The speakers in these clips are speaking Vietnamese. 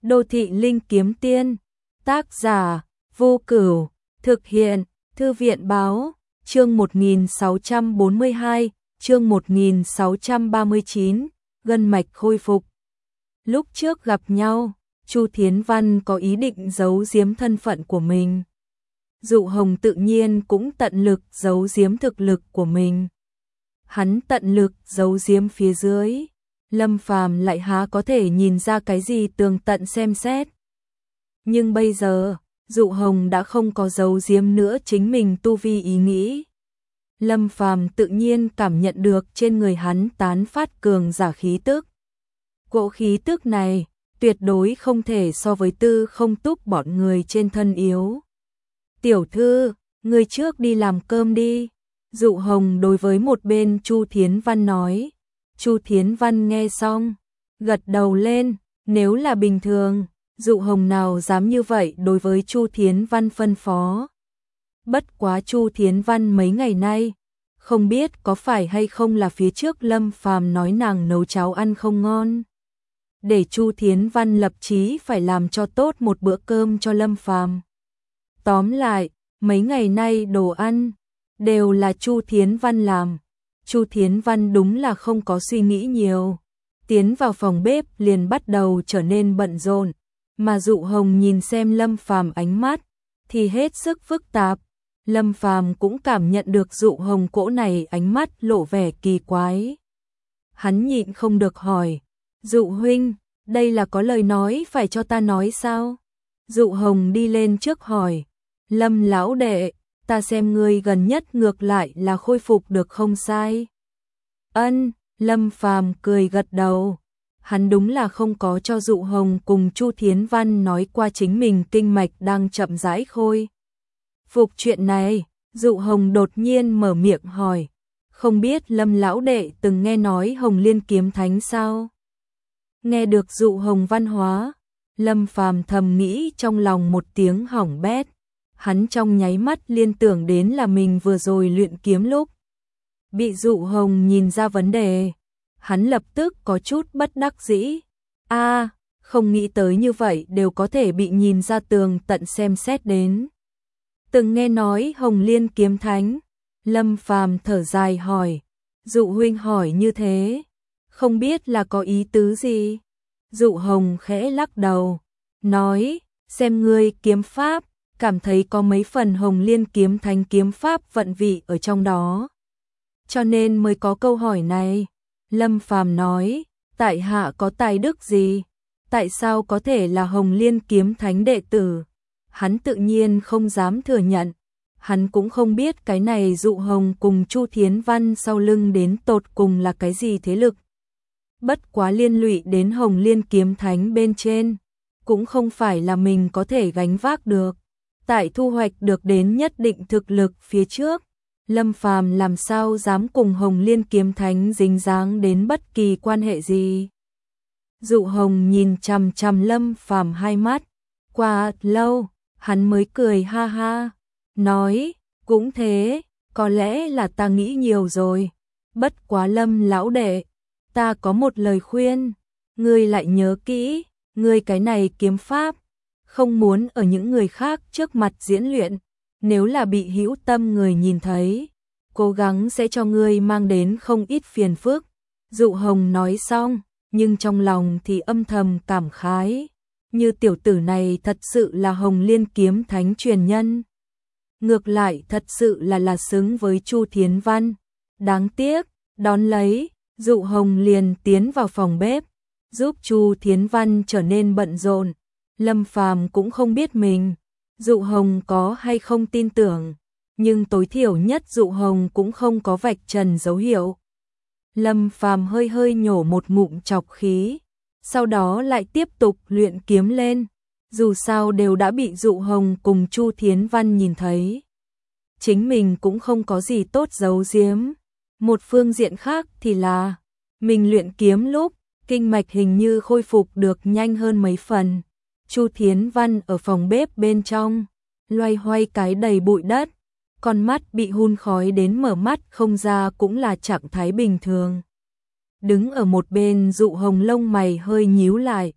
Đô thị linh kiếm tiên, tác giả, Vô Cửu, thực hiện, Thư viện báo, chương 1642, chương 1639, gân mạch khôi phục. Lúc trước gặp nhau, Chu Thiến Văn có ý định giấu giếm thân phận của mình. Dụ Hồng tự nhiên cũng tận lực giấu giếm thực lực của mình. Hắn tận lực giấu giếm phía dưới, Lâm Phàm lại há có thể nhìn ra cái gì tường tận xem xét. Nhưng bây giờ, Dụ Hồng đã không có giấu giếm nữa chính mình tu vi ý nghĩ. Lâm Phàm tự nhiên cảm nhận được trên người hắn tán phát cường giả khí tức. Cỗ khí tức này tuyệt đối không thể so với Tư Không Túc bọn người trên thân yếu. Tiểu thư, người trước đi làm cơm đi. Dụ Hồng đối với một bên Chu Thiến Văn nói. Chu Thiến Văn nghe xong, gật đầu lên, nếu là bình thường, Dụ Hồng nào dám như vậy đối với Chu Thiến Văn phân phó. Bất quá Chu Thiến Văn mấy ngày nay, không biết có phải hay không là phía trước Lâm Phàm nói nàng nấu cháo ăn không ngon. Để Chu Thiến Văn lập chí phải làm cho tốt một bữa cơm cho Lâm Phàm. Tóm lại, mấy ngày nay đồ ăn đều là Chu Thiến Văn làm. Chu Thiến Văn đúng là không có suy nghĩ nhiều. Tiến vào phòng bếp liền bắt đầu trở nên bận rộn, mà Dụ Hồng nhìn xem Lâm Phàm ánh mắt thì hết sức phức tạp. Lâm Phàm cũng cảm nhận được Dụ Hồng cỗ này ánh mắt lộ vẻ kỳ quái. Hắn nhịn không được hỏi, Dụ huynh, đây là có lời nói phải cho ta nói sao? Dụ Hồng đi lên trước hỏi, Lâm lão đệ, ta xem ngươi gần nhất ngược lại là khôi phục được không sai. Ân, Lâm Phàm cười gật đầu. Hắn đúng là không có cho Dụ Hồng cùng Chu Thiến Văn nói qua chính mình kinh mạch đang chậm rãi khôi phục chuyện này. Dụ Hồng đột nhiên mở miệng hỏi, không biết Lâm lão đệ từng nghe nói Hồng Liên kiếm thánh sao? Nghe được Dụ Hồng văn hóa, Lâm Phàm thầm nghĩ trong lòng một tiếng hỏng bét. Hắn trong nháy mắt liên tưởng đến là mình vừa rồi luyện kiếm lúc bị Dụ Hồng nhìn ra vấn đề. Hắn lập tức có chút bất đắc dĩ. Không nghĩ tới như vậy đều có thể bị nhìn ra tường tận xem xét đến. Từng nghe nói Hồng Liên kiếm thánh. Lâm Phàm thở dài hỏi, Dụ huynh hỏi như thế, không biết là có ý tứ gì? Dụ Hồng khẽ lắc đầu, nói, xem ngươi kiếm pháp, cảm thấy có mấy phần Hồng Liên kiếm thánh kiếm pháp vận vị ở trong đó. Cho nên mới có câu hỏi này. Lâm Phàm nói, tại hạ có tài đức gì? Tại sao có thể là Hồng Liên kiếm thánh đệ tử? Hắn tự nhiên không dám thừa nhận. Hắn cũng không biết cái này Dụ Hồng cùng Chu Thiến Văn sau lưng đến tột cùng là cái gì thế lực. Bất quá liên lụy đến Hồng Liên kiếm thánh bên trên, cũng không phải là mình có thể gánh vác được. Tại thu hoạch được đến nhất định thực lực phía trước, Lâm Phàm làm sao dám cùng Hồng Liên kiếm thánh dính dáng đến bất kỳ quan hệ gì. Dụ Hồng nhìn chằm chằm Lâm Phàm hai mắt, qua lâu, hắn mới cười ha ha, nói, cũng thế, có lẽ là ta nghĩ nhiều rồi. Bất quá Lâm lão đệ, ta có một lời khuyên, ngươi lại nhớ kỹ, ngươi cái này kiếm pháp, không muốn ở những người khác trước mặt diễn luyện, nếu là bị hữu tâm người nhìn thấy, cố gắng sẽ cho ngươi mang đến không ít phiền phức. Dụ Hồng nói xong, nhưng trong lòng thì âm thầm cảm khái, như tiểu tử này thật sự là Hồng Liên kiếm thánh truyền nhân. Ngược lại thật sự là xứng với Chu Thiến Văn. Đáng tiếc, đón lấy, Dụ Hồng liền tiến vào phòng bếp, giúp Chu Thiến Văn trở nên bận rộn. Lâm Phàm cũng không biết mình, Dụ Hồng có hay không tin tưởng, nhưng tối thiểu nhất Dụ Hồng cũng không có vạch trần dấu hiệu. Lâm Phàm hơi hơi nhổ một ngụm trọc khí, sau đó lại tiếp tục luyện kiếm lên. Dù sao đều đã bị Dụ Hồng cùng Chu Thiến Văn nhìn thấy, chính mình cũng không có gì tốt giấu giếm. Một phương diện khác thì là, mình luyện kiếm lúc, kinh mạch hình như khôi phục được nhanh hơn mấy phần. Chu Thiến Văn ở phòng bếp bên trong, loay hoay cái đầy bụi đất, con mắt bị hun khói đến mở mắt không ra cũng là trạng thái bình thường. Đứng ở một bên Dụ Hồng lông mày hơi nhíu lại,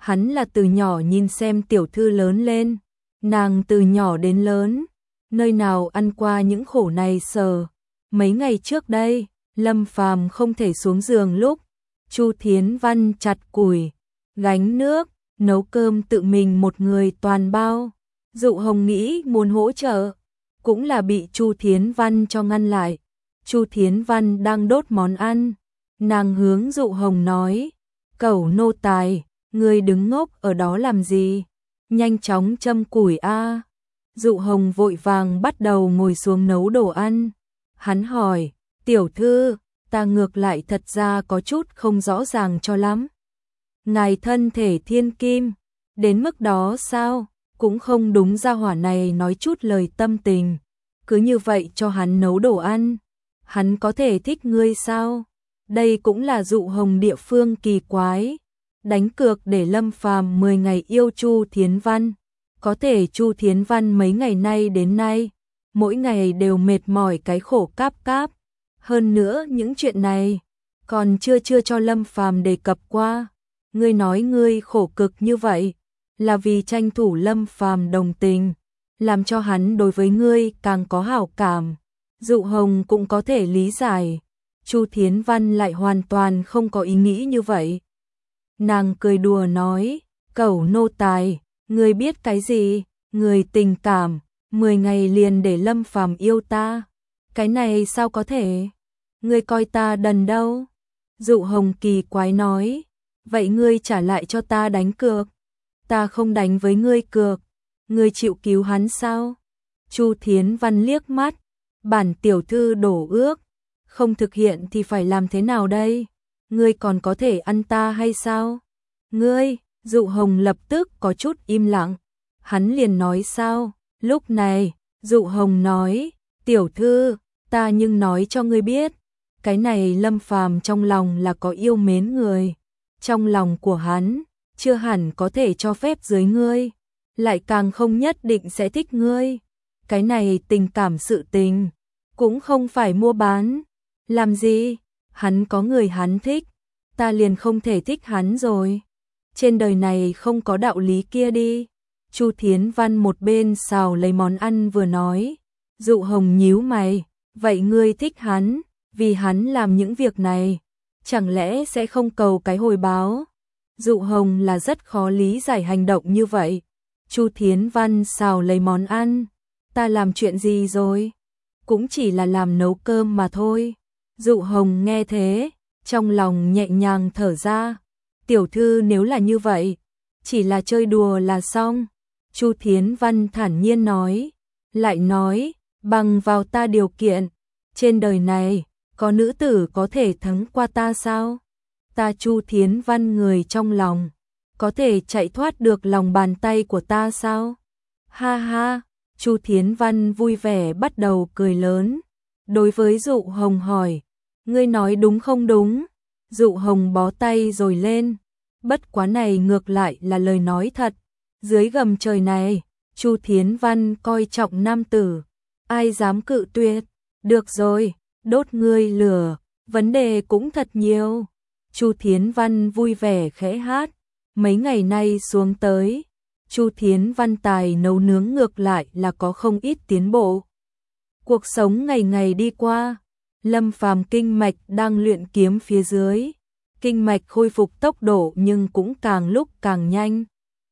Hắn là từ nhỏ nhìn xem tiểu thư lớn lên, nàng từ nhỏ đến lớn, nơi nào ăn qua những khổ này sờ. Mấy ngày trước đây, Lâm Phàm không thể xuống giường lúc Chu Thiến Văn chặt củi, gánh nước, nấu cơm tự mình một người toàn bao. Dụ Hồng nghĩ muốn hỗ trợ, cũng là bị Chu Thiến Văn cho ngăn lại. Chu Thiến Văn đang đốt món ăn, nàng hướng Dụ Hồng nói, cẩu nô tài, ngươi đứng ngốc ở đó làm gì, nhanh chóng châm củi a. Dụ Hồng vội vàng bắt đầu ngồi xuống nấu đồ ăn. Hắn hỏi, tiểu thư, ta ngược lại thật ra có chút không rõ ràng cho lắm. Ngài thân thể thiên kim, đến mức đó sao? Cũng không đúng, gia hỏa này nói chút lời tâm tình, cứ như vậy cho hắn nấu đồ ăn. Hắn có thể thích ngươi sao? Đây cũng là Dụ Hồng địa phương kỳ quái. Đánh cược để Lâm Phàm 10 ngày yêu Chu Thiến Văn. Có thể Chu Thiến Văn mấy ngày nay đến nay, mỗi ngày đều mệt mỏi cái khổ cáp cáp. Hơn nữa những chuyện này, còn chưa cho Lâm Phàm đề cập qua. Ngươi nói ngươi khổ cực như vậy, là vì tranh thủ Lâm Phàm đồng tình, làm cho hắn đối với ngươi càng có hảo cảm. Dụ Hồng cũng có thể lý giải, Chu Thiến Văn lại hoàn toàn không có ý nghĩ như vậy. Nàng cười đùa nói, cẩu nô tài, ngươi biết cái gì, người tình cảm, 10 ngày liền để Lâm Phàm yêu ta. Cái này sao có thể, ngươi coi ta đần đâu. Dụ Hồng kỳ quái nói, vậy ngươi trả lại cho ta đánh cược. Ta không đánh với ngươi cược, ngươi chịu cứu hắn sao? Chu Thiến Văn liếc mắt, bản tiểu thư đổ ước, không thực hiện thì phải làm thế nào đây? Ngươi còn có thể ăn ta hay sao? Ngươi, Dụ Hồng lập tức có chút im lặng, hắn liền nói sao? Lúc này, Dụ Hồng nói, tiểu thư, ta nhưng nói cho ngươi biết, cái này Lâm Phàm trong lòng là có yêu mến người, trong lòng của hắn chưa hẳn có thể cho phép dưới ngươi, lại càng không nhất định sẽ thích ngươi. Cái này tình cảm sự tình, cũng không phải mua bán. Làm gì? Hắn có người hắn thích, ta liền không thể thích hắn rồi. Trên đời này không có đạo lý kia đi. Chu Thiến Văn một bên xào lấy món ăn vừa nói. Dụ Hồng nhíu mày, vậy ngươi thích hắn, vì hắn làm những việc này, chẳng lẽ sẽ không cầu cái hồi báo? Dụ Hồng là rất khó lý giải hành động như vậy. Chu Thiến Văn xào lấy món ăn, ta làm chuyện gì rồi? Cũng chỉ là làm nấu cơm mà thôi. Dụ Hồng nghe thế, trong lòng nhẹ nhàng thở ra. Tiểu thư nếu là như vậy, chỉ là chơi đùa là xong. Chu Thiến Văn thản nhiên nói, lại nói, bằng vào ta điều kiện, trên đời này, có nữ tử có thể thắng qua ta sao? Ta Chu Thiến Văn người trong lòng, có thể chạy thoát được lòng bàn tay của ta sao? Ha ha, Chu Thiến Văn vui vẻ bắt đầu cười lớn. Đối với Dụ Hồng hỏi, ngươi nói đúng không đúng? Dụ Hồng bó tay rồi lên, bất quá này ngược lại là lời nói thật. Dưới gầm trời này, Chu Thiến Văn coi trọng nam tử, ai dám cự tuyệt? Được rồi, đốt ngươi lửa, vấn đề cũng thật nhiều. Chu Thiến Văn vui vẻ khẽ hát, mấy ngày nay xuống tới, Chu Thiến Văn tài nấu nướng ngược lại là có không ít tiến bộ. Cuộc sống ngày ngày đi qua, Lâm Phàm kinh mạch đang luyện kiếm phía dưới, kinh mạch khôi phục tốc độ nhưng cũng càng lúc càng nhanh.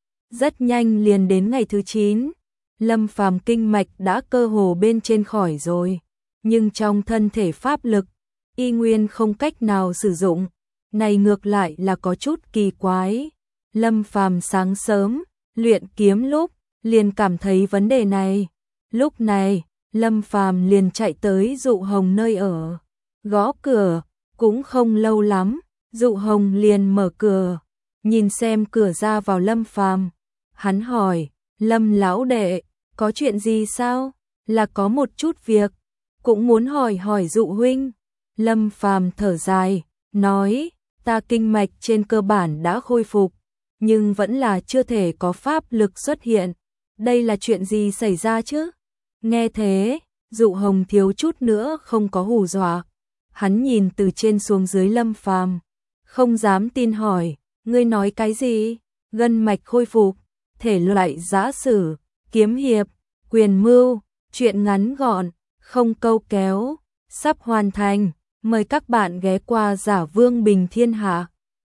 Rất nhanh liền đến ngày thứ 9, Lâm Phàm kinh mạch đã cơ hồ bên trên khỏi rồi, nhưng trong thân thể pháp lực, y nguyên không cách nào sử dụng, này ngược lại là có chút kỳ quái. Lâm Phàm sáng sớm, luyện kiếm lúc, liền cảm thấy vấn đề này. Lúc này, Lâm Phàm liền chạy tới Dụ Hồng nơi ở, gõ cửa, cũng không lâu lắm, Dụ Hồng liền mở cửa, nhìn xem cửa ra vào Lâm Phàm. Hắn hỏi, Lâm lão đệ, có chuyện gì sao? Là có một chút việc, cũng muốn hỏi Dụ huynh. Lâm Phàm thở dài, nói, ta kinh mạch trên cơ bản đã khôi phục, nhưng vẫn là chưa thể có pháp lực xuất hiện. Đây là chuyện gì xảy ra chứ? Nghe thế, Dụ Hồng thiếu chút nữa không có hù dọa. Hắn nhìn từ trên xuống dưới Lâm Phàm, không dám tin hỏi, ngươi nói cái gì? gân mạch khôi phục, thể loại giã sử, kiếm hiệp, quyền mưu, truyện ngắn gọn, không câu kéo, sắp hoàn thành. Mời các bạn ghé qua Giả Vương Bình Thiên Hạ.